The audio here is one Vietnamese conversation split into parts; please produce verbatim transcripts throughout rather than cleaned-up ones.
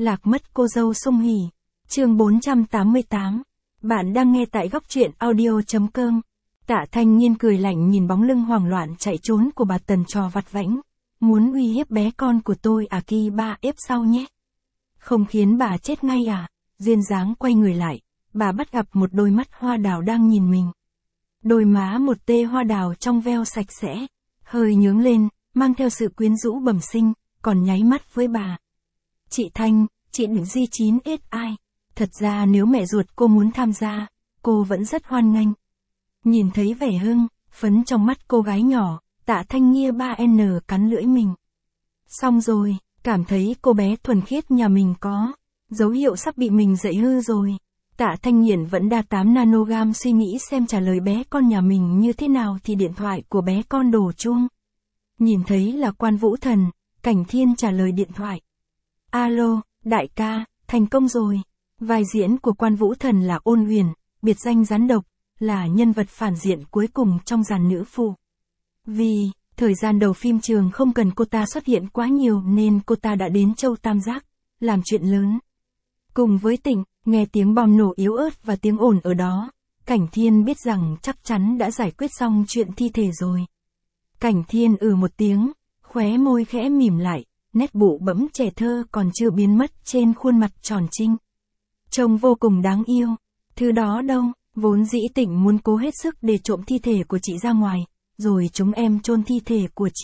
Lạc mất cô dâu sung hỉ. Chương bốn trăm tám mươi tám. Bạn đang nghe tại góc truyện audio chấm com. Tạ Thanh Nhiên cười lạnh nhìn bóng lưng hoảng loạn chạy trốn của bà Tần trò vặt vãnh. Muốn uy hiếp bé con của tôi à, Kỳ ba ép sau nhé. Không khiến bà chết ngay à? Duyên dáng quay người lại, bà bắt gặp một đôi mắt hoa đào đang nhìn mình. Đôi má một tê hoa đào trong veo sạch sẽ, hơi nhướng lên, mang theo sự quyến rũ bẩm sinh, còn nháy mắt với bà. Chị Thanh, chị đừng di chín ết ai. Thật ra nếu mẹ ruột cô muốn tham gia, cô vẫn rất hoan nghênh. Nhìn thấy vẻ hưng, phấn trong mắt cô gái nhỏ, Tạ Thanh Nghia ba en cắn lưỡi mình. Xong rồi, cảm thấy cô bé thuần khiết nhà mình có dấu hiệu sắp bị mình dạy hư rồi. Tạ Thanh Nghiện vẫn đa tám nanogam suy nghĩ xem trả lời bé con nhà mình như thế nào thì điện thoại của bé con đổ chuông. Nhìn thấy là Quan Vũ Thần, Cảnh Thiên trả lời điện thoại. Alo, đại ca, thành công rồi. Vai diễn của Quan Vũ Thần là Ôn Huyền, biệt danh Rắn Độc, là nhân vật phản diện cuối cùng trong dàn nữ phụ. Vì thời gian đầu phim trường không cần cô ta xuất hiện quá nhiều nên cô ta đã đến Châu Tam Giác, làm chuyện lớn. Cùng với Tịnh, nghe tiếng bom nổ yếu ớt và tiếng ồn ở đó, Cảnh Thiên biết rằng chắc chắn đã giải quyết xong chuyện thi thể rồi. Cảnh Thiên ừ một tiếng, khóe môi khẽ mỉm lại, nét bụ bẫm trẻ thơ còn chưa biến mất trên khuôn mặt tròn trinh. Trông vô cùng đáng yêu. Thứ đó đâu, vốn dĩ Tịnh muốn cố hết sức để trộm thi thể của chị ra ngoài, rồi chúng em chôn thi thể của chị.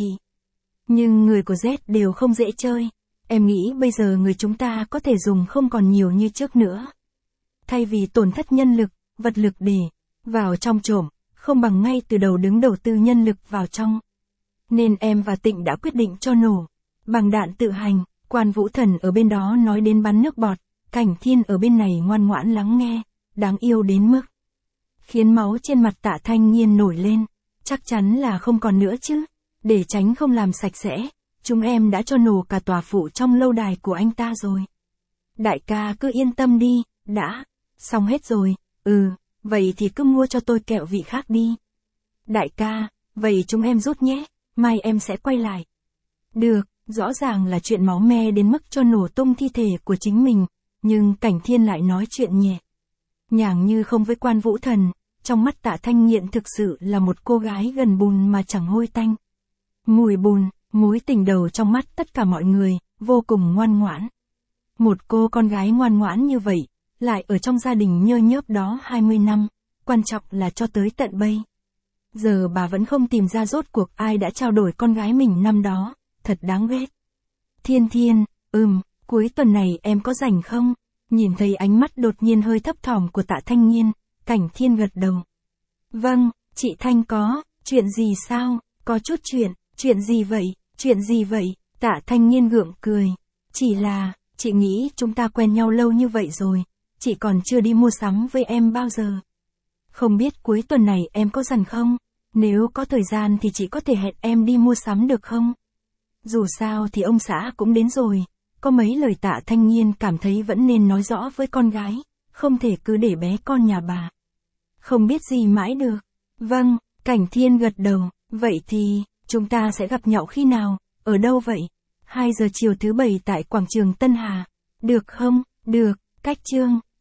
Nhưng người của Z đều không dễ chơi. Em nghĩ bây giờ người chúng ta có thể dùng không còn nhiều như trước nữa. Thay vì tổn thất nhân lực, vật lực để vào trong trộm, không bằng ngay từ đầu đứng đầu tư nhân lực vào trong. Nên em và Tịnh đã quyết định cho nổ bằng đạn tự hành. Quan Vũ Thần ở bên đó nói đến bắn nước bọt, Cảnh Thiên ở bên này ngoan ngoãn lắng nghe, đáng yêu đến mức khiến máu trên mặt Tạ Thanh Nhiên nổi lên. Chắc chắn là không còn nữa chứ. Để tránh không làm sạch sẽ, chúng em đã cho nổ cả tòa phủ trong lâu đài của anh ta rồi. Đại ca cứ yên tâm đi, đã xong hết rồi. Ừ, vậy thì cứ mua cho tôi kẹo vị khác đi. Đại ca, vậy chúng em rút nhé, mai em sẽ quay lại. Được, rõ ràng là chuyện máu me đến mức cho nổ tung thi thể của chính mình, nhưng Cảnh Thiên lại nói chuyện nhẹ nhàng như không với Quan Vũ Thần. Trong mắt Tạ Thanh Nghiện thực sự là một cô gái gần bùn mà chẳng hôi tanh. Mùi bùn, mối tình đầu trong mắt tất cả mọi người, vô cùng ngoan ngoãn. Một cô con gái ngoan ngoãn như vậy, lại ở trong gia đình nhơ nhớp đó hai mươi năm, quan trọng là cho tới tận bây giờ bà vẫn không tìm ra rốt cuộc ai đã trao đổi con gái mình năm đó, thật đáng ghét. Thiên Thiên, ừm, cuối tuần này em có rảnh không? Nhìn thấy ánh mắt đột nhiên hơi thấp thỏm của Tạ Thanh Nhiên, Cảnh Thiên gật đầu. Vâng, chị Thanh có, chuyện gì sao? Có chút chuyện, chuyện gì vậy, chuyện gì vậy? Tạ Thanh Nhiên gượng cười. Chỉ là, chị nghĩ chúng ta quen nhau lâu như vậy rồi, chị còn chưa đi mua sắm với em bao giờ. Không biết cuối tuần này em có rảnh không? Nếu có thời gian thì chị có thể hẹn em đi mua sắm được không? Dù sao thì ông xã cũng đến rồi. Có mấy lời Tạ Thanh Nhiên cảm thấy vẫn nên nói rõ với con gái, không thể cứ để bé con nhà bà không biết gì mãi được. Vâng, Cảnh Thiên gật đầu. Vậy thì, chúng ta sẽ gặp nhau khi nào, ở đâu vậy? hai giờ chiều thứ bảy tại quảng trường Tân Hà. Được không? Được, cách chương.